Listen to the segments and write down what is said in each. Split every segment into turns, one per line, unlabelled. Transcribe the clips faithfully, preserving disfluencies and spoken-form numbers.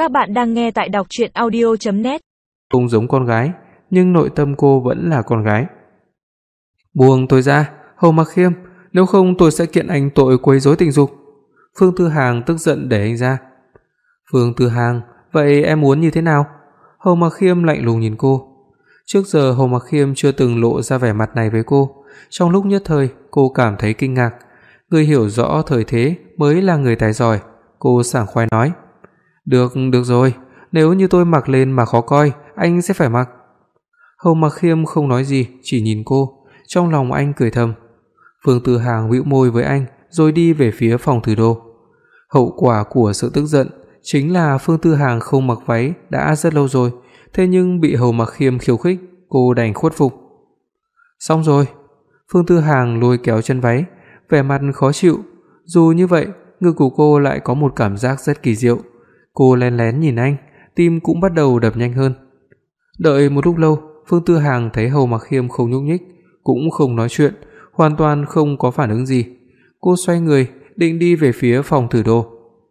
Các bạn đang nghe tại đọc truyện audio chấm net.
Không giống con gái, nhưng nội tâm cô vẫn là con gái. Buông tôi ra, Hồ Mặc Khiêm, nếu không tôi sẽ kiện anh tội quấy rối tình dục. Phương Tư Hàng tức giận đẩy anh ra. Phương Tư Hàng, vậy em muốn như thế nào? Hồ Mặc Khiêm lạnh lùng nhìn cô. Trước giờ Hồ Mặc Khiêm chưa từng lộ ra vẻ mặt này với cô, trong lúc nhất thời cô cảm thấy kinh ngạc. Người hiểu rõ thời thế mới là người tài giỏi, cô sảng khoái nói: "Được, được rồi, nếu như tôi mặc lên mà khó coi, anh sẽ phải mặc." Hồ Mặc Khiêm không nói gì, chỉ nhìn cô, trong lòng anh cười thầm. Phương Tư Hàng bĩu môi với anh rồi đi về phía phòng thử đồ. Hậu quả của sự tức giận chính là Phương Tư Hàng không mặc váy đã rất lâu rồi, thế nhưng bị Hồ Mặc Khiêm khiêu khích, cô đành khuất phục. Xong rồi. Phương Tư Hàng lôi kéo chân váy, vẻ mặt khó chịu. Dù như vậy, ngực của cô lại có một cảm giác rất kỳ diệu. Cô lén lén nhìn anh, tim cũng bắt đầu đập nhanh hơn. Đợi một lúc lâu, Phương Tư Hàng thấy Hồ Mặc Khiêm không nhúc nhích, cũng không nói chuyện, hoàn toàn không có phản ứng gì. Cô xoay người, định đi về phía phòng thử đồ.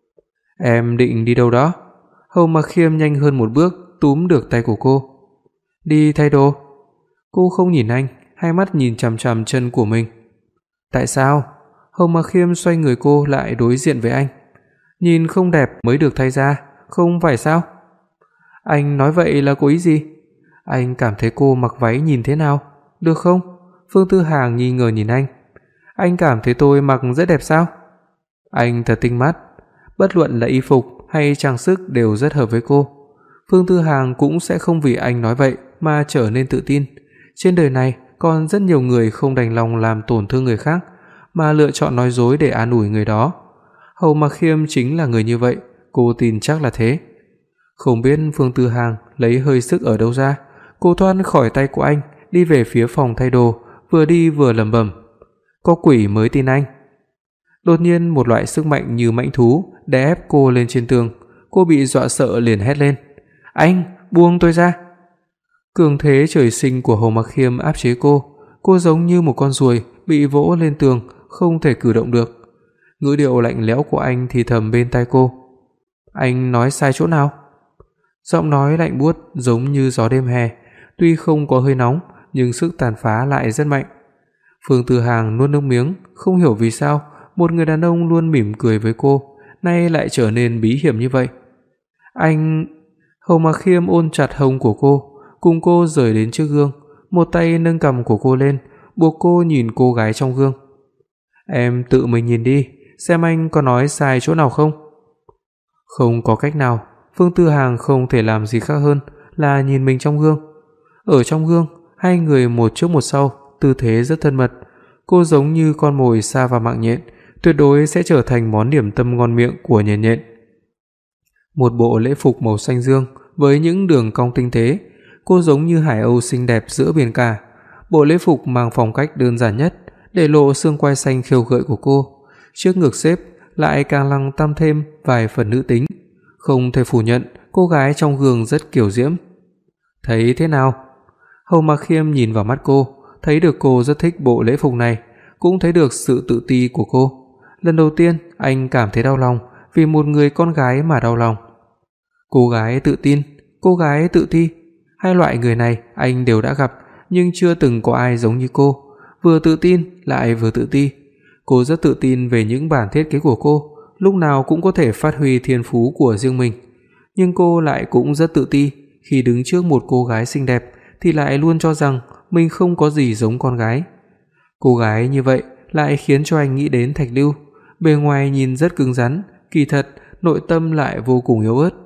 "Em định đi đâu đó?" Hồ Mặc Khiêm nhanh hơn một bước, túm được tay của cô. "Đi thay đồ." Cô không nhìn anh, hai mắt nhìn chằm chằm chân của mình. "Tại sao?" Hồ Mặc Khiêm xoay người cô lại đối diện với anh. "Nhìn không đẹp mới được thay ra, không phải sao?" Anh nói vậy là có ý gì? Anh cảm thấy cô mặc váy nhìn thế nào, được không? Phương Tư Hàng nghi ngờ nhìn anh. Anh cảm thấy tôi mặc rất đẹp sao? Anh thật tinh mắt, bất luận là y phục hay trang sức đều rất hợp với cô. Phương Tư Hàng cũng sẽ không vì anh nói vậy mà trở nên tự tin. Trên đời này còn rất nhiều người không đành lòng làm tổn thương người khác mà lựa chọn nói dối để an ủi người đó. Hồ Mặc Khiêm chính là người như vậy, cô tin chắc là thế. Không biết Phương Tư Hàng lấy hơi sức ở đâu ra, cô thoát khỏi tay của anh, đi về phía phòng thay đồ, vừa đi vừa lẩm bẩm: "Có quỷ mới tin anh." Đột nhiên một loại sức mạnh như mãnh thú đè ép cô lên trên tường, cô bị dọa sợ liền hét lên: "Anh, buông tôi ra!" Cường thế trời sinh của Hồ Mặc Khiêm áp chế cô, cô giống như một con ruồi bị vỗ lên tường, không thể cử động được. Ngữ điệu lạnh lẽo của anh thì thầm bên tai cô: "Anh nói sai chỗ nào?" Giọng nói lạnh buốt giống như gió đêm hè, tuy không có hơi nóng nhưng sức tàn phá lại rất mạnh. Phương Tư Hàng nuốt nước miếng, không hiểu vì sao một người đàn ông luôn mỉm cười với cô, nay lại trở nên bí hiểm như vậy. "Anh..." Hồ Mặc Khiêm ôm chặt hông của cô, cùng cô rời đến trước gương, một tay nâng cằm của cô lên, buộc cô nhìn cô gái trong gương. "Em tự mình nhìn đi, xem anh có nói sai chỗ nào không?" Không có cách nào, Phương Tư Hàng không thể làm gì khác hơn là nhìn mình trong gương. Ở trong gương, hai người một trước một sau, tư thế rất thân mật. Cô giống như con mồi sa vào mạng nhện, tuyệt đối sẽ trở thành món điểm tâm ngon miệng của nhện nhện. Một bộ lễ phục màu xanh dương với những đường cong tinh tế, cô giống như hải âu xinh đẹp giữa biển cả. Bộ lễ phục mang phong cách đơn giản nhất, để lộ xương quai xanh khiêu gợi của cô. Trước ngực xếp lại càng lăng tăng thêm vài phần nữ tính. Không thể phủ nhận, cô gái trong gương rất kiều diễm. "Thấy thế nào?" Hồ Mặc Khiêm nhìn vào mắt cô, thấy được cô rất thích bộ lễ phục này, cũng thấy được sự tự ti của cô. Lần đầu tiên anh cảm thấy đau lòng, vì một người con gái mà đau lòng. Cô gái tự tin, cô gái tự ti, hai loại người này anh đều đã gặp, nhưng chưa từng có ai giống như cô, vừa tự tin lại vừa tự ti. Cô rất tự tin về những bản thiết kế của cô, lúc nào cũng có thể phát huy thiên phú của riêng mình. Nhưng cô lại cũng rất tự ti, khi đứng trước một cô gái xinh đẹp thì lại luôn cho rằng mình không có gì giống con gái. Cô gái như vậy lại khiến cho anh nghĩ đến Thạch Lưu, bề ngoài nhìn rất cứng rắn, kỳ thật nội tâm lại vô cùng yếu ớt.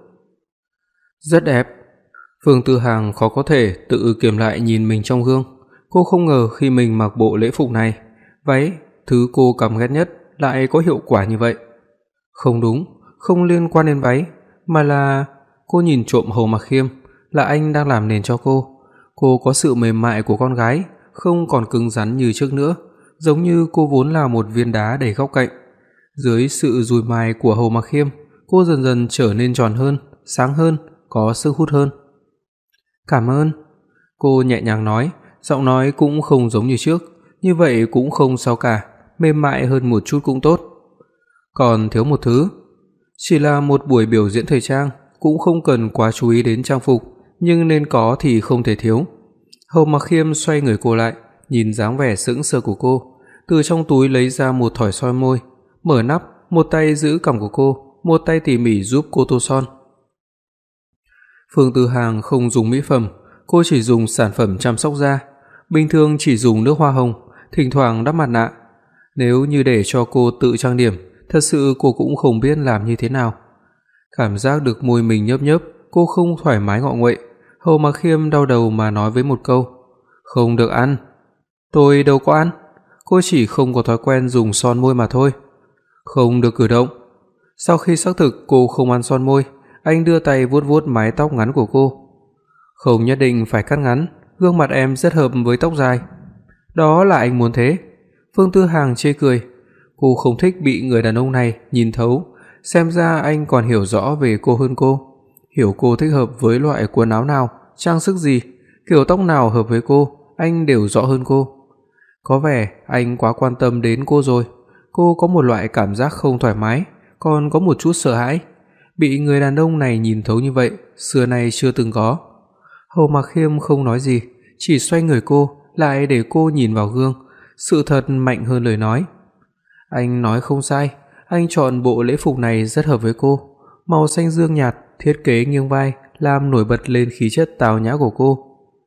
Rất đẹp. Phương Tư Hàng khó có thể tự kiềm lại nhìn mình trong gương. Cô không ngờ khi mình mặc bộ lễ phục này, váy, thứ cô căm ghét nhất, lại có hiệu quả như vậy. Không đúng, không liên quan đến váy, mà là cô nhìn trộm Hồ Mặc Khiêm, là anh đang làm nền cho cô. Cô có sự mềm mại của con gái, không còn cứng rắn như trước nữa, giống như cô vốn là một viên đá đầy góc cạnh. Dưới sự dùi mài của Hồ Mặc Khiêm, cô dần dần trở nên tròn hơn, sáng hơn, có sức hút hơn. "Cảm ơn." Cô nhẹ nhàng nói, giọng nói cũng không giống như trước, như vậy cũng không sao cả, mềm mại hơn một chút cũng tốt. Còn thiếu một thứ, chỉ là một buổi biểu diễn thời trang, cũng không cần quá chú ý đến trang phục, nhưng nên có thì không thể thiếu. Hầu Mặc Khiêm xoay người cô lại, nhìn dáng vẻ sững sờ của cô, từ trong túi lấy ra một thỏi son môi, mở nắp, một tay giữ cằm của cô, một tay tỉ mỉ giúp cô tô son. Phương Tư Hàng không dùng mỹ phẩm, cô chỉ dùng sản phẩm chăm sóc da, bình thường chỉ dùng nước hoa hồng, thỉnh thoảng đắp mặt nạ. Nếu như để cho cô tự trang điểm, thật sự cô cũng không biết làm như thế nào. Cảm giác được môi mình nhấp nhấp, cô không thoải mái ngọ nguậy. Hầu Mặc Khiêm đau đầu mà nói với một câu, "Không được ăn." "Tôi đâu có ăn, cô chỉ không có thói quen dùng son môi mà thôi." "Không được cử động." Sau khi xác thực cô không ăn son môi, anh đưa tay vuốt vuốt mái tóc ngắn của cô. "Không nhất định phải cắt ngắn, gương mặt em rất hợp với tóc dài." "Đó là anh muốn thế." Phương Tư Hàng chê cười. Cô không thích bị người đàn ông này nhìn thấu, xem ra anh còn hiểu rõ về cô hơn cô, hiểu cô thích hợp với loại quần áo nào, trang sức gì, kiểu tóc nào hợp với cô, anh đều rõ hơn cô. Có vẻ anh quá quan tâm đến cô rồi. Cô có một loại cảm giác không thoải mái, còn có một chút sợ hãi. Bị người đàn ông này nhìn thấu như vậy, xưa nay chưa từng có. Hầu Mặc Khiêm không nói gì, chỉ xoay người cô, lại để cô nhìn vào gương. Sự thật mạnh hơn lời nói. Anh nói không sai, anh chọn bộ lễ phục này rất hợp với cô. Màu xanh dương nhạt, thiết kế nghiêng vai, làm nổi bật lên khí chất tào nhã của cô.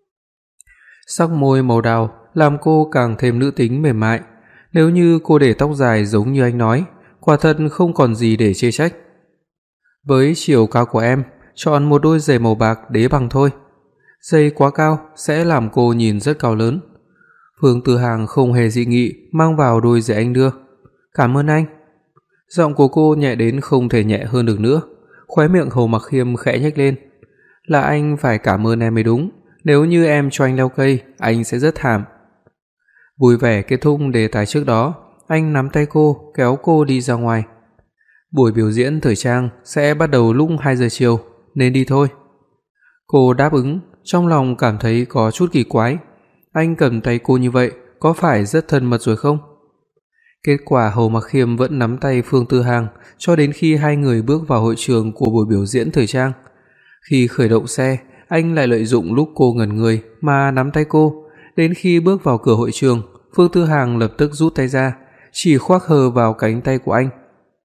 Sắc môi màu đào làm cô càng thêm nữ tính mềm mại. Nếu như cô để tóc dài giống như anh nói, quả thật không còn gì để chê trách. Với chiều cao của em, chọn một đôi giày màu bạc đế bằng thôi. Giày quá cao sẽ làm cô nhìn rất cao lớn. Phương Tư Hàng không hề dị nghị mang vào đôi giày anh đưa. "Cảm ơn anh." Giọng của cô nhẹ đến không thể nhẹ hơn được nữa. Khóe miệng Hầu Mặc Khiêm khẽ nhếch lên. "Là anh phải cảm ơn em mới đúng, nếu như em cho anh leo cây, anh sẽ rất thảm." Vui vẻ kết thúc đề tài trước đó, anh nắm tay cô, kéo cô đi ra ngoài. "Buổi biểu diễn thời trang sẽ bắt đầu lúc hai giờ chiều, nên đi thôi." Cô đáp ứng, trong lòng cảm thấy có chút kỳ quái. Anh cầm tay cô như vậy, có phải rất thân mật rồi không? Kết quả Hầu Mặc Khiêm vẫn nắm tay Phương Tư Hàng cho đến khi hai người bước vào hội trường của buổi biểu diễn thời trang. Khi khởi động xe, anh lại lợi dụng lúc cô ngẩn người mà nắm tay cô. Đến khi bước vào cửa hội trường, Phương Tư Hàng lập tức rút tay ra, chỉ khoác hờ vào cánh tay của anh.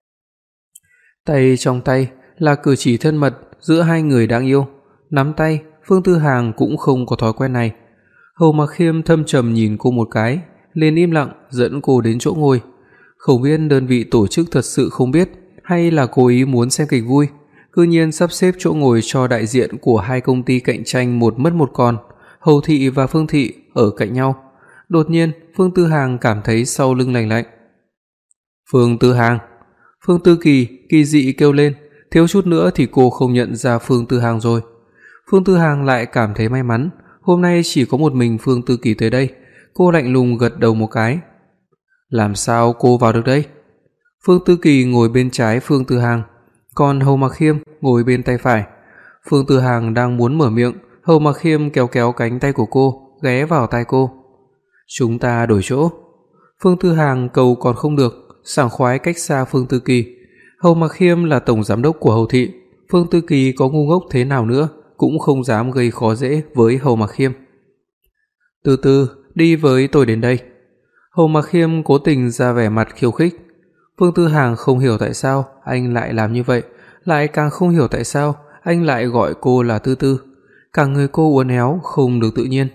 Tay trong tay là cử chỉ thân mật giữa hai người đang yêu. Nắm tay, Phương Tư Hàng cũng không có thói quen này. Hầu Mặc Khiêm thâm trầm nhìn cô một cái, liền im lặng dẫn cô đến chỗ ngồi. Không biết đơn vị tổ chức thật sự không biết hay là cố ý muốn xem kịch vui, cư nhiên sắp xếp chỗ ngồi cho đại diện của hai công ty cạnh tranh một mất một còn, Hầu thị và Phương thị ở cạnh nhau. Đột nhiên, Phương Tư Hàng cảm thấy sau lưng lạnh lạnh. "Phương Tư Hàng!" Phương Tư Kỳ kỳ dị kêu lên, thiếu chút nữa thì cô không nhận ra Phương Tư Hàng rồi. Phương Tư Hàng lại cảm thấy may mắn, hôm nay chỉ có một mình Phương Tư Kỳ tới đây. Cô lạnh lùng gật đầu một cái. "Làm sao cô vào được đây?" Phương Tư Kỳ ngồi bên trái Phương Tư Hàng, còn Hầu Mặc Khiêm ngồi bên tay phải. Phương Tư Hàng đang muốn mở miệng, Hầu Mặc Khiêm kéo kéo cánh tay của cô, ghé vào tai cô. "Chúng ta đổi chỗ." Phương Tư Hàng cầu còn không được, sảng khoái cách xa Phương Tư Kỳ. Hầu Mặc Khiêm là tổng giám đốc của Hầu thị, Phương Tư Kỳ có ngu ngốc thế nào nữa cũng không dám gây khó dễ với Hầu Mặc Khiêm. "Từ từ, đi với tôi đến đây." Hầu Mặc Khiêm cố tình ra vẻ mặt khiêu khích. Phương Tư Hàng không hiểu tại sao anh lại làm như vậy, lại càng không hiểu tại sao anh lại gọi cô là Tư Tư. Cả người cô uốn éo không được tự nhiên.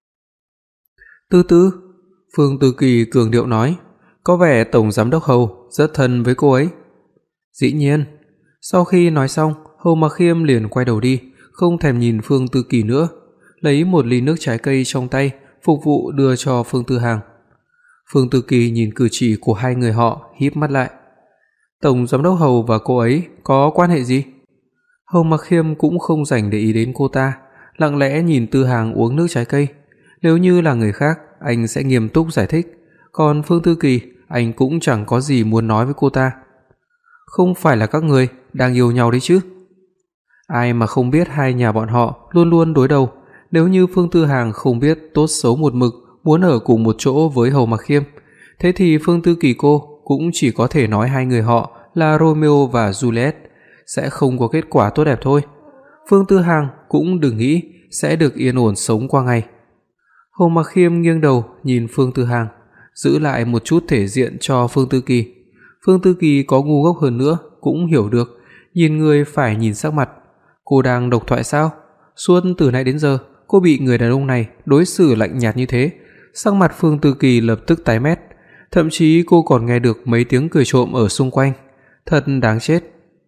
"Tư Tư?" Phương Tư Kỳ cường điệu nói, có vẻ tổng giám đốc Hầu rất thân với cô ấy. "Dĩ nhiên." Sau khi nói xong, Hầu Mặc Khiêm liền quay đầu đi, không thèm nhìn Phương Tư Kỳ nữa, lấy một ly nước trái cây trong tay phục vụ đưa cho Phương Tư Hàng. Phương Tư Kỳ nhìn cử chỉ của hai người họ, híp mắt lại. Tổng giám đốc Hầu và cô ấy có quan hệ gì? Hầu Mặc Khiêm cũng không rảnh để ý đến cô ta, lặng lẽ nhìn Tư Hàng uống nước trái cây. Nếu như là người khác, anh sẽ nghiêm túc giải thích, còn Phương Tư Kỳ, anh cũng chẳng có gì muốn nói với cô ta. Không phải là các người đang yêu nhau đấy chứ? Ai mà không biết hai nhà bọn họ luôn luôn đối đầu. Nếu như Phương Tư Hàng không biết tốt xấu một mực muốn ở cùng một chỗ với Hầu Mặc Khiêm, thế thì Phương Tư Kỳ cô cũng chỉ có thể nói hai người họ là Romeo và Juliet. sẽ không có kết quả tốt đẹp thôi. Phương Tư Hàng cũng đừng nghĩ sẽ được yên ổn sống qua ngày. Hồ Mặc Khiêm nghiêng đầu nhìn Phương Tư Hàng, giữ lại một chút thể diện cho Phương Tư Kỳ. Phương Tư Kỳ có ngu ngốc hơn nữa cũng hiểu được, nhìn người phải nhìn sắc mặt. Cô đang độc thoại sao? Suốt từ nãy đến giờ, cô bị người đàn ông này đối xử lạnh nhạt như thế. Sắc mặt Phương Tư Kỳ lập tức tái mét, thậm chí cô còn nghe được mấy tiếng cười trộm ở xung quanh. Thật đáng chết.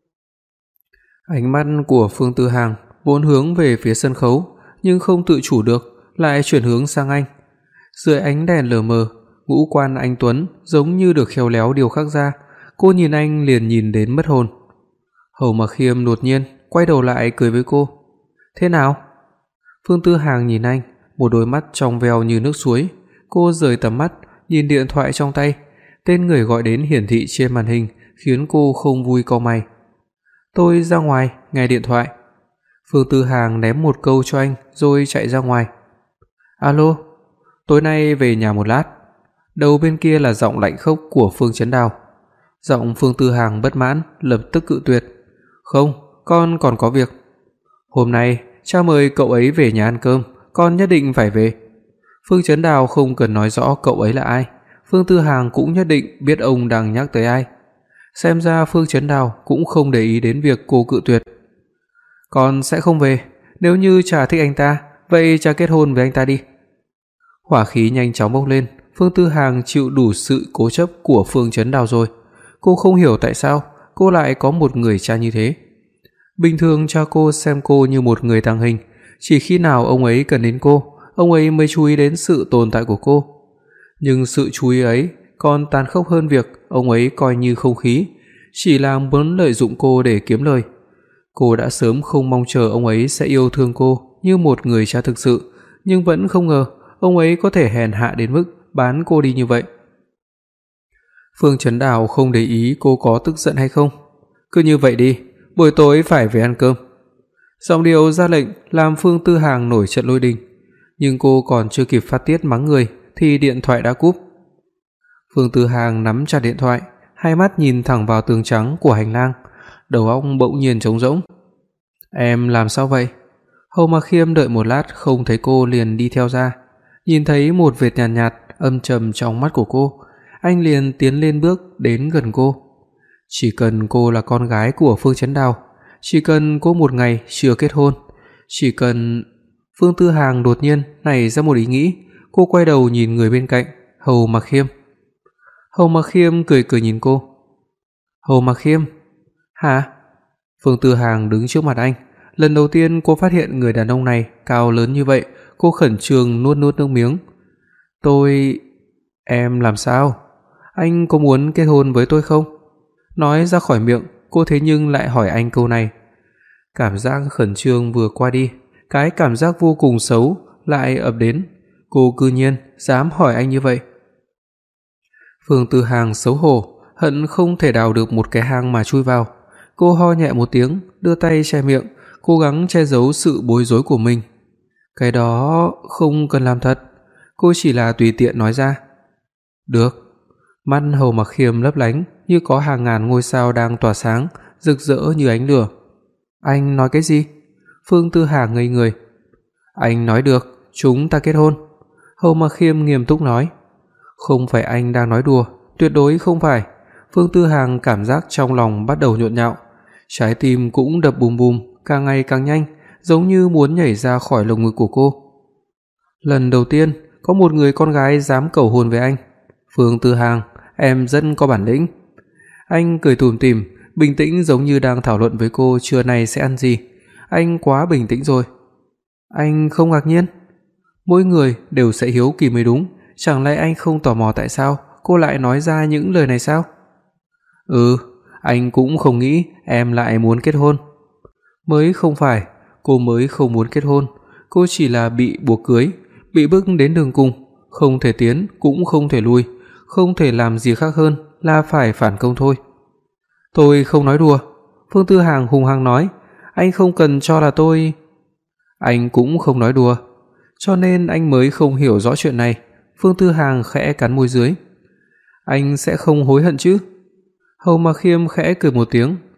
Ánh mắt của Phương Tư Hàng vốn hướng về phía sân khấu, nhưng không tự chủ được lại chuyển hướng sang anh. Dưới ánh đèn lờ mờ, ngũ quan anh tuấn giống như được khéo léo điêu khắc ra, cô nhìn anh liền nhìn đến mất hồn. Hầu Mặc Khiêm đột nhiên quay đầu lại cười với cô. "Thế nào?" Phương Tư Hàng nhìn anh, một đôi mắt trong veo như nước suối. Cô rời tầm mắt, nhìn điện thoại trong tay. Tên người gọi đến hiển thị trên màn hình khiến cô không vui cau mày. "Tôi ra ngoài nghe điện thoại." Phương Tư Hàng ném một câu cho anh rồi chạy ra ngoài. "Alo, tối nay về nhà một lát." Đầu bên kia là giọng lạnh khốc của Phương Chấn Đào. Giọng Phương Tư Hàng bất mãn, lập tức cự tuyệt. "Không, con còn có việc. Hôm nay cha mời cậu ấy về nhà ăn cơm, con nhất định phải về." Phương Chấn Đào không cần nói rõ cậu ấy là ai, Phương Tư Hàng cũng nhất định biết ông đang nhắc tới ai. Xem ra Phương Chấn Đào cũng không để ý đến việc cô cự tuyệt. "Con sẽ không về, nếu như cha thích anh ta, vậy cha kết hôn với anh ta đi." Hỏa khí nhanh chóng bốc lên, Phương Tư Hàng chịu đủ sự cố chấp của Phương Chấn Đào rồi. Cô không hiểu tại sao cô lại có một người cha như thế. Bình thường cha cô xem cô như một người tàng hình, chỉ khi nào ông ấy cần đến cô, ông ấy mới chú ý đến sự tồn tại của cô. Nhưng sự chú ý ấy còn tàn khốc hơn việc ông ấy coi như không khí, chỉ là muốn lợi dụng cô để kiếm lời. Cô đã sớm không mong chờ ông ấy sẽ yêu thương cô như một người cha thực sự, nhưng vẫn không ngờ ông ấy có thể hèn hạ đến mức bán cô đi như vậy. Phương Chấn Đào không để ý cô có tức giận hay không. "Cứ như vậy đi, buổi tối phải về ăn cơm." Giọng điệu ra lệnh làm Phương Tư Hàng nổi trận lôi đình, nhưng cô còn chưa kịp phát tiết mắng người thì điện thoại đã cúp. Phương Tư Hàng nắm chặt điện thoại, hai mắt nhìn thẳng vào tường trắng của hành lang, đầu óc bỗng nhiên trống rỗng. "Em làm sao vậy?" Hầu Mặc Khiêm đợi một lát không thấy cô liền đi theo ra, nhìn thấy một vệt nhàn nhạt, nhạt âm trầm trong mắt của cô, anh liền tiến lên bước đến gần cô. Chỉ cần cô là con gái của Phương Chấn Đào, chỉ cần cô một ngày chưa kết hôn, chỉ cần... Phương Tư Hàng đột nhiên nảy ra một ý nghĩ, cô quay đầu nhìn người bên cạnh, Hầu Mặc Khiêm. Hầu Mặc Khiêm cười cười nhìn cô. "Hầu Mặc Khiêm?" "Hả?" Phương Tư Hàng đứng trước mặt anh, lần đầu tiên cô phát hiện người đàn ông này cao lớn như vậy, cô khẩn trương nuốt nuốt nước miếng. "Tôi... Em làm sao? Anh có muốn kết hôn với tôi không?" Nói ra khỏi miệng, cô thế nhưng lại hỏi anh câu này. Cảm giác khẩn trương vừa qua đi, cái cảm giác vô cùng xấu lại ập đến. Cô cư nhiên dám hỏi anh như vậy. Phương Tư Hàng xấu hổ, hận không thể đào được một cái hang mà chui vào. Cô ho nhẹ một tiếng, đưa tay che miệng, cố gắng che giấu sự bối rối của mình. "Cái đó không cần làm thật." Cô chỉ là tùy tiện nói ra. "Được." Mắt Hầu Mặc Khiêm lấp lánh như có hàng ngàn ngôi sao đang tỏa sáng, rực rỡ như ánh lửa. "Anh nói cái gì?" Phương Tư Hàng ngây người. "Anh nói được, chúng ta kết hôn." Hầu Mặc Khiêm nghiêm túc nói. "Không phải anh đang nói đùa, tuyệt đối không phải." Phương Tư Hàng cảm giác trong lòng bắt đầu nhộn nhạo, trái tim cũng đập bùm bùm, càng ngày càng nhanh, giống như muốn nhảy ra khỏi lồng ngực của cô. Lần đầu tiên có một người con gái dám cầu hôn với anh. "Phương Tư Hàng, em rất có bản lĩnh." Anh cười tủm tỉm, bình tĩnh giống như đang thảo luận với cô trưa nay sẽ ăn gì. Anh quá bình tĩnh rồi. Anh không ngạc nhiên? Mỗi người đều sẽ hiếu kỳ mới đúng, chẳng lẽ anh không tò mò tại sao cô lại nói ra những lời này sao? "Ừ, anh cũng không nghĩ em lại muốn kết hôn." Mới không phải, cô mới không muốn kết hôn, cô chỉ là bị buộc cưới, bị bức đến đường cùng, không thể tiến cũng không thể lui, không thể làm gì khác hơn là phải phản công thôi. "Tôi không nói đùa." Phương Tư Hàng hung hăng nói, "Anh không cần cho là tôi..." Anh cũng không nói đùa, cho nên anh mới không hiểu rõ chuyện này. Phương Tư Hàng khẽ cắn môi dưới. "Anh sẽ không hối hận chứ?" Hầu Mặc Khiêm khẽ cười một tiếng,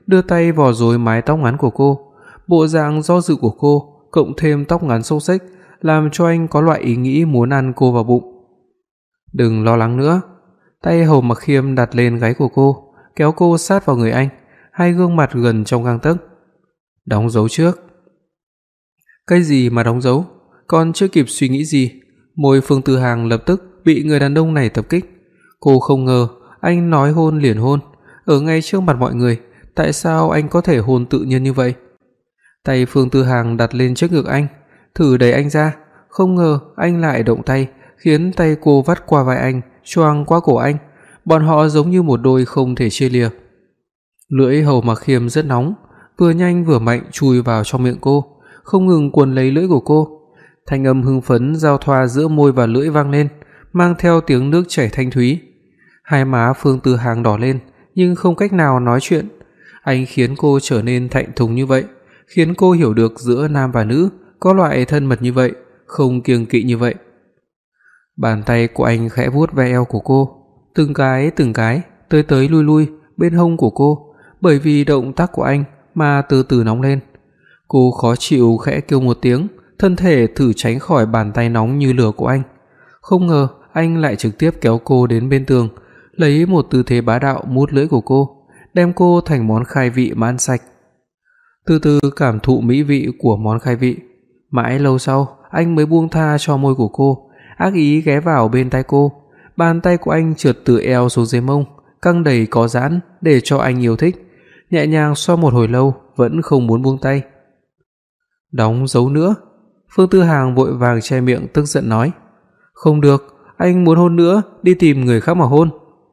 đưa tay vò rối mái tóc ngắn của cô. Bộ dạng do dự của cô cộng thêm tóc ngắn xốc xếch làm cho anh có loại ý nghĩ muốn ăn cô vào bụng. "Đừng lo lắng nữa." Tay Hồ Mặc Khiêm đặt lên gáy của cô, kéo cô sát vào người anh, hai gương mặt gần trong gang tấc. "Đóng dấu trước." "Cái gì mà đóng dấu?" Còn chưa kịp suy nghĩ gì, môi Phương Tư Hàng lập tức bị người đàn ông này tập kích. Cô không ngờ anh nói hôn liền hôn, ở ngay trước mặt mọi người, tại sao anh có thể hôn tự nhiên như vậy? Tay Phương Tư Hàng đặt lên trước ngực anh, thử đẩy anh ra, không ngờ anh lại động tay, khiến tay cô vắt qua vai anh, choàng qua cổ anh, bọn họ giống như một đôi không thể chia lìa. Lưỡi Hồ Mặc Khiêm rất nóng, vừa nhanh vừa mạnh chui vào trong miệng cô, không ngừng quấn lấy lưỡi của cô. Thanh âm hưng phấn giao thoa giữa môi và lưỡi vang lên, mang theo tiếng nước chảy thanh thúy. Hai má Phương Tư Hàng đỏ lên, nhưng không cách nào nói chuyện. Anh khiến cô trở nên thẹn thùng như vậy, khiến cô hiểu được giữa nam và nữ có loại thân mật như vậy, không kiêng kỵ như vậy. Bàn tay của anh khẽ vuốt ve eo của cô, từng cái từng cái tới tới lui lui bên hông của cô, bởi vì động tác của anh mà từ từ nóng lên. Cô khó chịu khẽ kêu một tiếng, thân thể thử tránh khỏi bàn tay nóng như lửa của anh. Không ngờ anh lại trực tiếp kéo cô đến bên tường, lấy một tư thế bá đạo mút lưỡi của cô, đem cô thành món khai vị mà ăn sạch. Từ từ cảm thụ mỹ vị của món khai vị, mãi lâu sau anh mới buông tha cho môi của cô, ác ý ghé vào bên tai cô. Bàn tay của anh trượt từ eo xuống dưới mông, căng đầy có giãn để cho anh yêu thích, nhẹ nhàng xoa một hồi lâu vẫn không muốn buông tay. "Đóng dấu nữa." Phương Tư Hàng vội vàng che miệng tức giận nói. "Không được, anh muốn hôn nữa, đi tìm người khác mà hôn."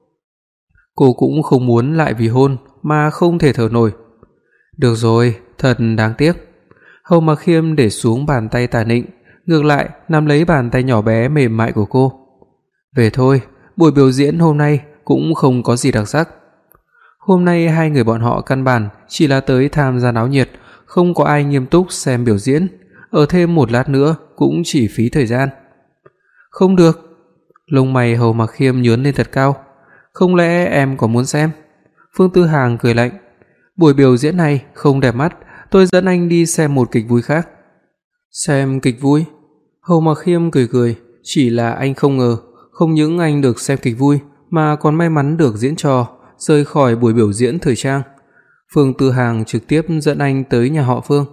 Cô cũng không muốn lại vì hôn mà không thể thở nổi. "Được rồi, thật đáng tiếc." Hồ Mặc Khiêm để xuống bàn tay tà nịnh, ngược lại nắm lấy bàn tay nhỏ bé mềm mại của cô. "Về thôi, buổi biểu diễn hôm nay cũng không có gì đặc sắc." Hôm nay hai người bọn họ căn bản chỉ là tới tham gia náo nhiệt, không có ai nghiêm túc xem biểu diễn, ở thêm một lát nữa cũng chỉ phí thời gian. "Không được." Lông mày Hồ Mặc Khiêm nhướng lên thật cao. "Không lẽ em còn muốn xem?" Phương Tư Hàng cười lạnh. "Buổi biểu diễn này không đẹp mắt, tôi dẫn anh đi xem một kịch vui khác." "Xem kịch vui?" Hồ Mặc Khiêm cười cười, chỉ là anh không ngờ, không những anh được xem kịch vui mà còn may mắn được diễn trò, rời khỏi buổi biểu diễn thời trang. Phương Tư Hàng trực tiếp dẫn anh tới nhà họ Phương.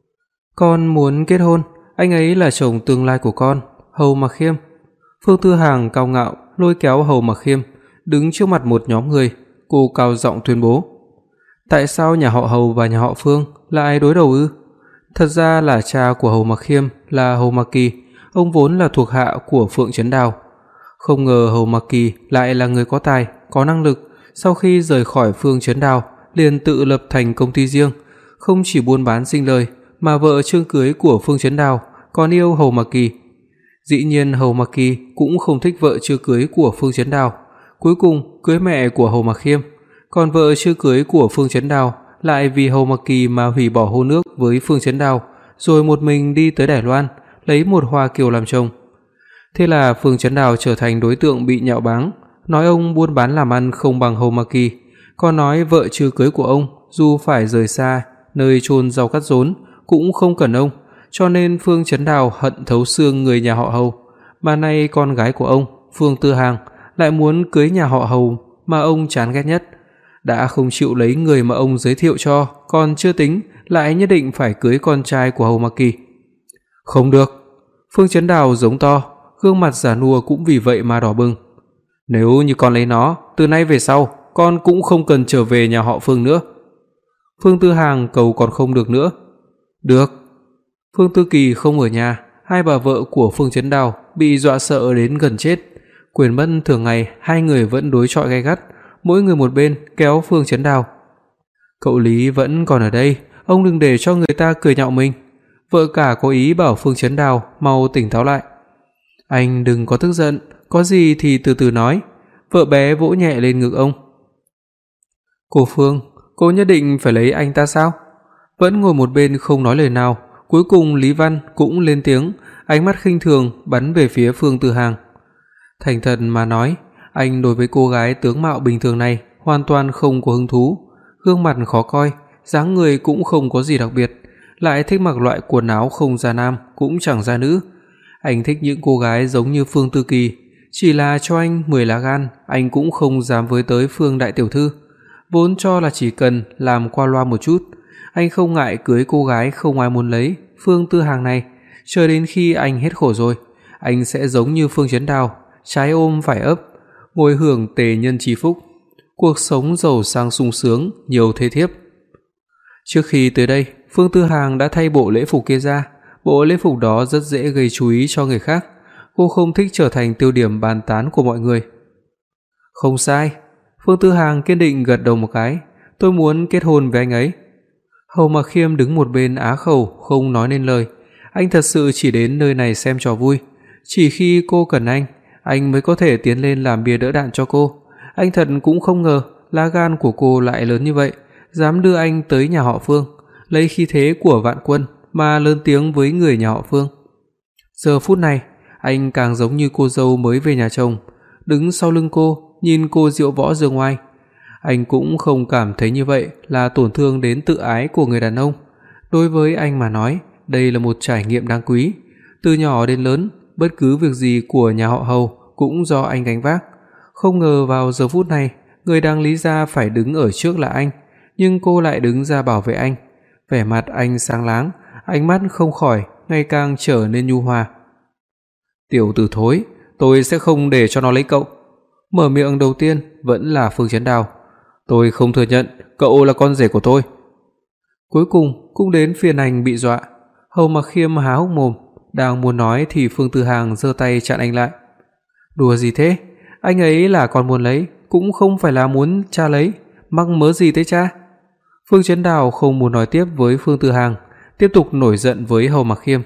"Con muốn kết hôn, anh ấy là chồng tương lai của con, Hồ Mặc Khiêm." Phương Tư Hàng cao ngạo lôi kéo Hồ Mặc Khiêm, đứng trước mặt một nhóm người, cô cao giọng tuyên bố. "Tại sao nhà họ Hồ và nhà họ Phương lại đối đầu ư?" Thật ra là cha của Hồ Mặc Khiêm là Hồ Mặc Kỳ, ông vốn là thuộc hạ của Phượng Trấn Đào. Không ngờ Hồ Mặc Kỳ lại là người có tài, có năng lực, sau khi rời khỏi Phượng Trấn Đào liền tự lập thành công ty riêng, không chỉ buôn bán sinh lời mà vợ chương cưới của Phương Trấn Đào còn yêu Hồ Mặc Kỳ. Dĩ nhiên Hồ Mặc Kỳ cũng không thích vợ chưa cưới của Phương Trấn Đào, cuối cùng cưới mẹ của Hồ Mặc Khiêm, còn vợ chưa cưới của Phương Trấn Đào lại vì Hồ Mặc Kỳ mà hủy bỏ hôn ước với Phương Trấn Đào, rồi một mình đi tới Đài Loan lấy một Hoa Kiều làm chồng. Thế là Phương Trấn Đào trở thành đối tượng bị nhạo báng, nói ông buôn bán làm ăn không bằng Hồ Mặc Kỳ, còn nói vợ chưa cưới của ông dù phải rời xa nơi chôn rau cắt rốn cũng không cần ông, cho nên Phương Trấn Đào hận thấu xương người nhà họ Hồ. Mà nay con gái của ông, Phương Tư Hàng, lại muốn cưới nhà họ Hồ mà ông chán ghét nhất, đã không chịu lấy người mà ông giới thiệu cho, còn chưa tính lại nhất định phải cưới con trai của Hồ Mặc Kỳ. "Không được." Phương Trấn Đào giống to, gương mặt già nua cũng vì vậy mà đỏ bừng. "Nếu như con lấy nó, từ nay về sau con cũng không cần trở về nhà họ Phương nữa." Phương Tư Hàng cầu còn không được nữa. "Được." Phương Tư Kỳ không ở nhà, hai bà vợ của Phương Trấn Đào bị dọa sợ đến gần chết, quên mất thường ngày hai người vẫn đối chọi gay gắt, mỗi người một bên kéo Phương Trấn Đào. "Cậu Lý vẫn còn ở đây, ông đừng để cho người ta cười nhạo mình." Vợ cả có ý bảo Phương Trấn Đào mau tỉnh táo lại. "Anh đừng có tức giận, có gì thì từ từ nói." Vợ bé vỗ nhẹ lên ngực ông. "Cô Phương, cô nhất định phải lấy anh ta sao?" Vẫn ngồi một bên không nói lời nào, cuối cùng Lý Văn cũng lên tiếng, ánh mắt khinh thường bắn về phía Phương Tư Hàng. Thành thật mà nói, anh đối với cô gái tướng mạo bình thường này hoàn toàn không có hứng thú, gương mặt khó coi, dáng người cũng không có gì đặc biệt, lại thích mặc loại quần áo không ra nam cũng chẳng ra nữ. Anh thích những cô gái giống như Phương Tư Kỳ, chỉ là cho anh mười lá gan, anh cũng không dám với tới Phương đại tiểu thư. Vốn cho là chỉ cần làm qua loa một chút, anh không ngại cưới cô gái không ai muốn lấy, Phương Tư Hàng này, chờ đến khi anh hết khổ rồi, anh sẽ giống như Phương Chấn Đào, trái ôm phải ấp, ngồi hưởng tề nhân chi phúc, cuộc sống giàu sang sung sướng, nhiều thế thiếp. Trước khi tới đây, Phương Tư Hàng đã thay bộ lễ phục kia ra, bộ lễ phục đó rất dễ gây chú ý cho người khác, cô không thích trở thành tiêu điểm bàn tán của mọi người. Không sai, Phương Tư Hàng kiên định gật đầu một cái, tôi muốn kết hôn với anh ấy. Hầu Mặc Khiêm đứng một bên á khẩu không nói nên lời, anh thật sự chỉ đến nơi này xem trò vui, chỉ khi cô cần anh, anh mới có thể tiến lên làm bia đỡ đạn cho cô. Anh thật cũng không ngờ lá gan của cô lại lớn như vậy, dám đưa anh tới nhà họ Phương, lấy khí thế của vạn quân mà lớn tiếng với người nhà họ Phương. Giờ phút này, anh càng giống như cô dâu mới về nhà chồng, đứng sau lưng cô, nhìn cô diệu võ dương oai. Anh cũng không cảm thấy như vậy là tổn thương đến tự ái của người đàn ông. Đối với anh mà nói, đây là một trải nghiệm đáng quý. Từ nhỏ đến lớn, bất cứ việc gì của nhà họ Hầu cũng do anh gánh vác. Không ngờ vào giờ phút này, người đáng lý ra phải đứng ở trước là anh, nhưng cô lại đứng ra bảo vệ anh. Vẻ mặt anh sáng láng, ánh mắt không khỏi ngày càng trở nên nhu hòa. Tiểu tử thối, tôi sẽ không để cho nó lấy cậu. Mở miệng đầu tiên vẫn là Phương Chấn Đào. Tôi không thừa nhận cậu là con rể của tôi. Cuối cùng cũng đến phiên anh bị dọa. Hầu Mặc Khiêm há hốc mồm, đang muốn nói thì Phương Tư Hàng giơ tay chặn anh lại. Đùa gì thế? Anh ấy là con muốn lấy, cũng không phải là muốn cha lấy, mắc mớ gì tới cha? Phương Chấn Đào không muốn nói tiếp với Phương Tư Hàng, tiếp tục nổi giận với Hầu Mặc Khiêm.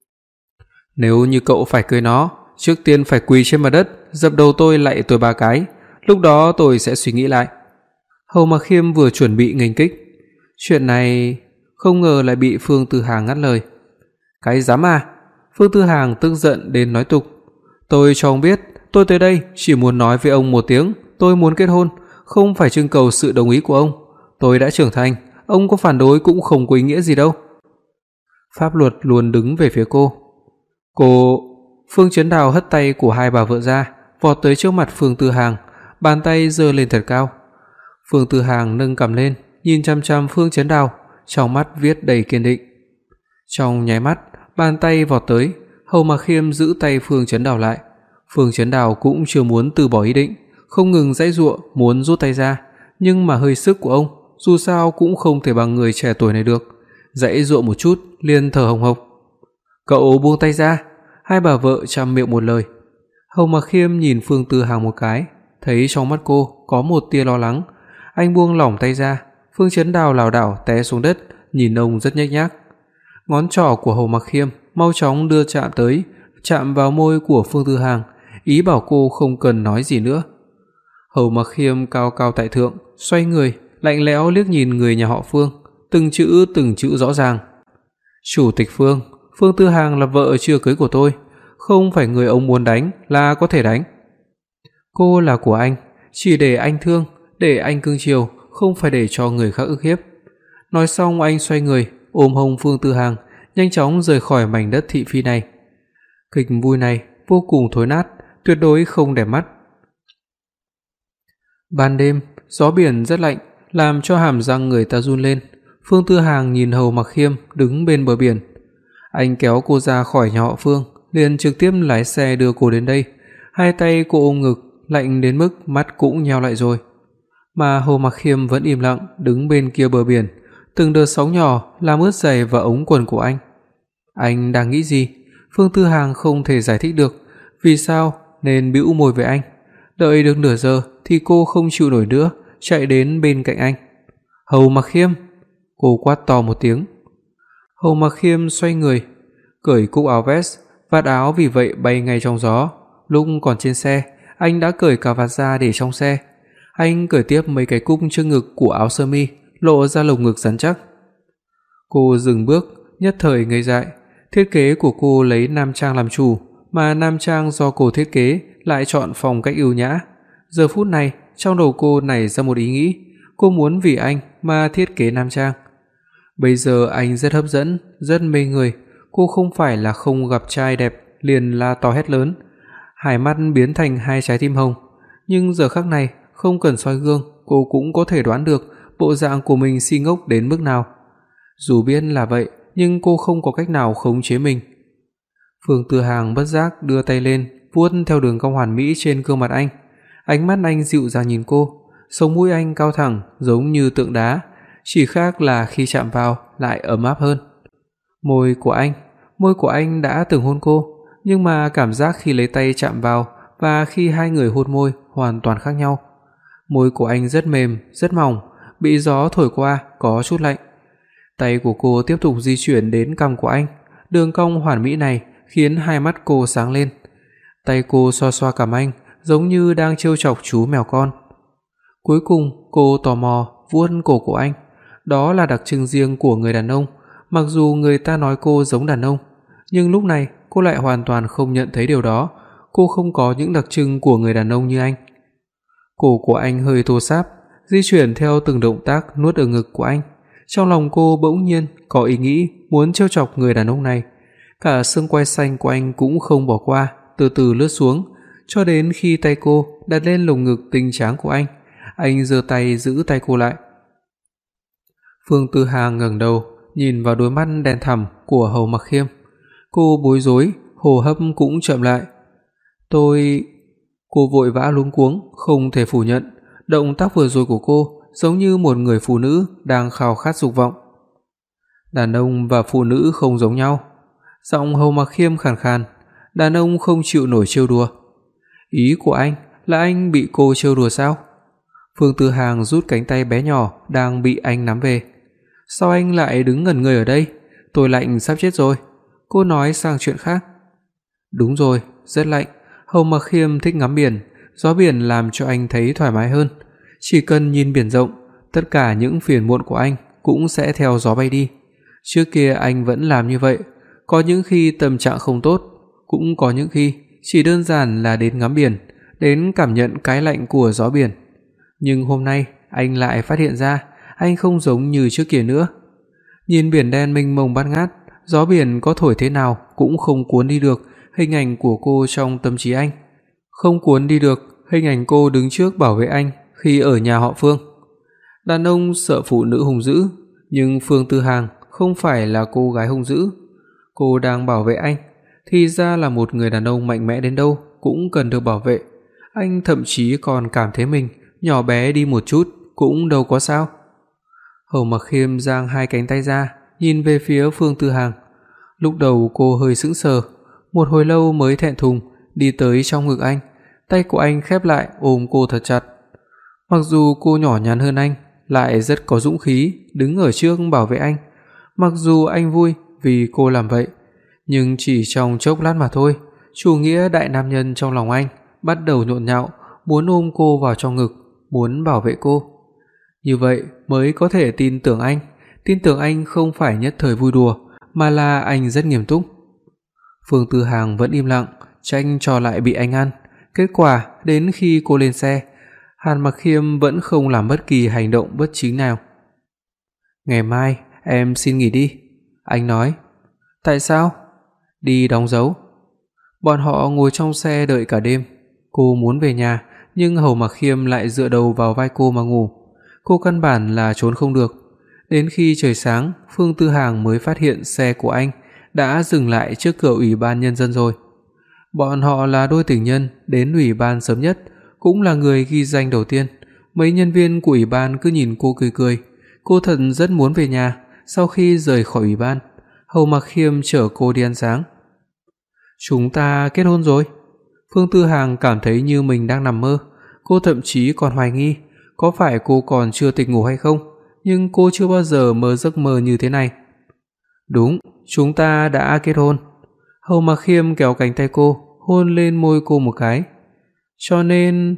Nếu như cậu phải cưới nó, trước tiên phải quỳ trên mặt đất, dập đầu tôi lạy tôi ba cái, lúc đó tôi sẽ suy nghĩ lại. Hầu Mặc Khiêm vừa chuẩn bị nghênh kích, chuyện này không ngờ lại bị Phương Tư Hàng ngắt lời. Cái dám à? Phương Tư Hàng tức giận đến nói tục. Tôi cho ông biết, tôi tới đây chỉ muốn nói với ông một tiếng, tôi muốn kết hôn, không phải trưng cầu sự đồng ý của ông. Tôi đã trưởng thành, ông có phản đối cũng không có ý nghĩa gì đâu. Pháp luật luôn đứng về phía cô. Cô... Phương Chấn Đào hất tay của hai bà vợ ra, vọt tới trước mặt Phương Tư Hàng, bàn tay giơ lên thật cao. Phương Tư Hàng nâng cằm lên, nhìn chăm chăm Phương Chấn Đào, trong mắt viết đầy kiên định. Trong nháy mắt, bàn tay vọt tới, Hầu Mặc Khiêm giữ tay Phương Chấn Đào lại. Phương Chấn Đào cũng chưa muốn từ bỏ ý định, không ngừng giãy giụa muốn rút tay ra, nhưng mà hơi sức của ông dù sao cũng không thể bằng người trẻ tuổi này được. Giãy giụa một chút liền thở hồng hộc. Cậu buông tay ra. Hai bà vợ chăm miệng một lời. Hầu Mặc Khiêm nhìn Phương Tư Hàng một cái, thấy trong mắt cô có một tia lo lắng, anh buông lỏng tay ra. Phương Chấn Đào lảo đảo té xuống đất, nhìn ông rất nhếch nhác. Ngón trỏ của Hầu Mặc Khiêm mau chóng đưa chạm tới, chạm vào môi của Phương Tư Hàng, ý bảo cô không cần nói gì nữa. Hầu Mặc Khiêm cao cao tại thượng, xoay người, lạnh lẽo liếc nhìn người nhà họ Phương, từng chữ từng chữ rõ ràng. Chủ tịch Phương, Phương Tư Hàng là vợ chưa cưới của tôi, không phải người ông muốn đánh là có thể đánh. Cô là của anh, chỉ để anh thương, để anh cưng chiều, không phải để cho người khác ức hiếp. Nói xong anh xoay người, ôm hông Phương Tư Hàng, nhanh chóng rời khỏi mảnh đất thị phi này. Kịch vui này vô cùng thối nát, tuyệt đối không đẹp mắt. Ban đêm, gió biển rất lạnh, làm cho hàm răng người ta run lên. Phương Tư Hàng nhìn Hầu Mặc Khiêm đứng bên bờ biển. Anh kéo cô ra khỏi nhà họ Phương, liền trực tiếp lái xe đưa cô đến đây. Hai tay cô ôm ngực, lạnh đến mức mắt cũng nheo lại rồi. Mà Hầu Mặc Khiêm vẫn im lặng đứng bên kia bờ biển, từng đợt sóng nhỏ làm ướt giày và ống quần của anh. Anh đang nghĩ gì? Phương Tư Hàng không thể giải thích được, vì sao nên bĩu môi với anh. Đợi được nửa giờ thì cô không chịu nổi nữa, chạy đến bên cạnh anh. Hầu Mặc Khiêm, cô quát to một tiếng. Hầu Mặc Khiêm xoay người, cởi cúc áo vest, vạt áo vì vậy bay ngay trong gió. Lúc còn trên xe, anh đã cởi cả vạt ra để trong xe. Anh cởi tiếp mấy cái cúc trước ngực của áo sơ mi, lộ ra lồng ngực rắn chắc. Cô dừng bước, nhất thời ngây dại. Thiết kế của cô lấy nam trang làm chủ, mà nam trang do cô thiết kế lại chọn phong cách ưu nhã. Giờ phút này, trong đầu cô nảy ra một ý nghĩ, cô muốn vì anh mà thiết kế nam trang. Bây giờ anh rất hấp dẫn, rất mê người, cô không phải là không gặp trai đẹp liền la to hét lớn, hai mắt biến thành hai trái tim hồng, nhưng giờ khắc này không cần soi gương, cô cũng có thể đoán được bộ dạng của mình si ngốc đến mức nào. Dù biết là vậy, nhưng cô không có cách nào khống chế mình. Phương Tư Hàng bất giác đưa tay lên, vuốt theo đường cong hoàn mỹ trên gương mặt anh. Ánh mắt anh dịu dàng nhìn cô, sống mũi anh cao thẳng giống như tượng đá, chỉ khác là khi chạm vào lại ấm áp hơn. Môi của anh, môi của anh đã từng hôn cô, nhưng mà cảm giác khi lấy tay chạm vào và khi hai người hôn môi hoàn toàn khác nhau. Môi của anh rất mềm, rất mỏng, bị gió thổi qua có chút lạnh. Tay của cô tiếp tục di chuyển đến cằm của anh, đường cong hoàn mỹ này khiến hai mắt cô sáng lên. Tay cô xoa xoa cằm anh, giống như đang trêu chọc chú mèo con. Cuối cùng, cô tò mò vuốt cổ của anh. Đó là đặc trưng riêng của người đàn ông, mặc dù người ta nói cô giống đàn ông, nhưng lúc này cô lại hoàn toàn không nhận thấy điều đó, cô không có những đặc trưng của người đàn ông như anh. Cổ của anh hơi thô ráp, di chuyển theo từng động tác nuốt ở ngực của anh. Trong lòng cô bỗng nhiên có ý nghĩ muốn trêu chọc người đàn ông này. Cả xương quai xanh của anh cũng không bỏ qua, từ từ lướt xuống, cho đến khi tay cô đặt lên lồng ngực tinh tráng của anh, anh giơ tay giữ tay cô lại. Phương Tư Hàng ngẩng đầu, nhìn vào đôi mắt đen thẳm của Hầu Mặc Khiêm. Cô bối rối, hô hấp cũng chậm lại. "Tôi..." Cô vội vã luống cuống, không thể phủ nhận, động tác vừa rồi của cô giống như một người phụ nữ đang khao khát dục vọng. Đàn ông và phụ nữ không giống nhau. Giọng Hầu Mặc Khiêm khàn khàn, đàn ông không chịu nổi trêu đùa. Ý của anh là anh bị cô trêu đùa sao? Phương Tư Hàng rút cánh tay bé nhỏ đang bị anh nắm về. Sao anh lại đứng ngẩn người ở đây? Tôi lạnh sắp chết rồi. Cô nói sang chuyện khác. Đúng rồi, rất lạnh. Hầu Mặc Khiêm thích ngắm biển, gió biển làm cho anh thấy thoải mái hơn. Chỉ cần nhìn biển rộng, tất cả những phiền muộn của anh cũng sẽ theo gió bay đi. Trước kia anh vẫn làm như vậy, có những khi tâm trạng không tốt, cũng có những khi chỉ đơn giản là đến ngắm biển, đến cảm nhận cái lạnh của gió biển. Nhưng hôm nay anh lại phát hiện ra anh không giống như trước kia nữa. Nhìn biển đen mênh mông bát ngát, gió biển có thổi thế nào cũng không cuốn đi được hình ảnh của cô trong tâm trí anh, không cuốn đi được hình ảnh cô đứng trước bảo vệ anh khi ở nhà họ Phương. Đàn ông sợ phụ nữ hung dữ, nhưng Phương Tư Hàng không phải là cô gái hung dữ. Cô đang bảo vệ anh, thì ra là một người đàn ông mạnh mẽ đến đâu cũng cần được bảo vệ. Anh thậm chí còn cảm thấy mình nhỏ bé đi một chút cũng đâu có sao. Hầu Mặc Khiêm giang hai cánh tay ra, nhìn về phía Phương Tư Hàng. Lúc đầu cô hơi sững sờ, một hồi lâu mới thẹn thùng đi tới trong ngực anh, tay của anh khép lại ôm cô thật chặt. Mặc dù cô nhỏ nhắn hơn anh, lại rất có dũng khí đứng ở trước bảo vệ anh. Mặc dù anh vui vì cô làm vậy, nhưng chỉ trong chốc lát mà thôi, chủ nghĩa đại nam nhân trong lòng anh bắt đầu nhộn nhạo, muốn ôm cô vào trong ngực, muốn bảo vệ cô. Như vậy mới có thể tin tưởng anh, tin tưởng anh không phải nhất thời vui đùa, mà là anh rất nghiêm túc. Phương Tư Hàng vẫn im lặng, tranh trò lại bị anh ăn. Kết quả đến khi cô lên xe, Hàn Mặc Khiêm vẫn không làm bất kỳ hành động bất chính nào. "Ngày mai em xin nghỉ đi," anh nói. "Tại sao?" "Đi đóng dấu." Bọn họ ngồi trong xe đợi cả đêm. Cô muốn về nhà, nhưng Hầu Mặc Khiêm lại dựa đầu vào vai cô mà ngủ. Cô căn bản là trốn không được. Đến khi trời sáng, Phương Tư Hàng mới phát hiện xe của anh đã dừng lại trước cửa Ủy ban Nhân dân rồi. Bọn họ là đôi tình nhân đến Ủy ban sớm nhất, cũng là người ghi danh đầu tiên. Mấy nhân viên của Ủy ban cứ nhìn cô cười cười. Cô thật rất muốn về nhà. Sau khi rời khỏi Ủy ban, Hầu Mặc Khiêm chở cô đi ăn sáng. "Chúng ta kết hôn rồi." Phương Tư Hàng cảm thấy như mình đang nằm mơ. Cô thậm chí còn hoài nghi có phải cô còn chưa tỉnh ngủ hay không, nhưng cô chưa bao giờ mơ giấc mơ như thế này. "Đúng, chúng ta đã kết hôn." Hầu Mặc Khiêm kéo cánh tay cô, hôn lên môi cô một cái. Cho nên...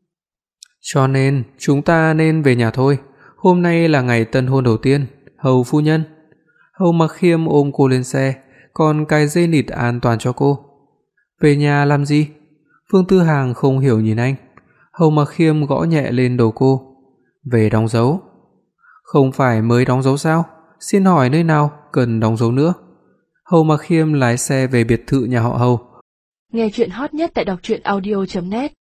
Cho nên chúng ta nên về nhà thôi. Hôm nay là ngày tân hôn đầu tiên, Hầu phu nhân." Hầu Mặc Khiêm ôm cô lên xe, còn cài dây nịt an toàn cho cô. "Về nhà làm gì?" Phương Tư Hàng không hiểu nhìn anh. Hầu Mặc Khiêm gõ nhẹ lên đầu cô. Về đóng dấu. Không phải mới đóng dấu sao? Xin hỏi nơi nào cần đóng dấu nữa? Hầu Mặc Khiêm lái xe về biệt thự nhà họ Hầu.
Nghe truyện hot nhất tại đọc truyện audio chấm net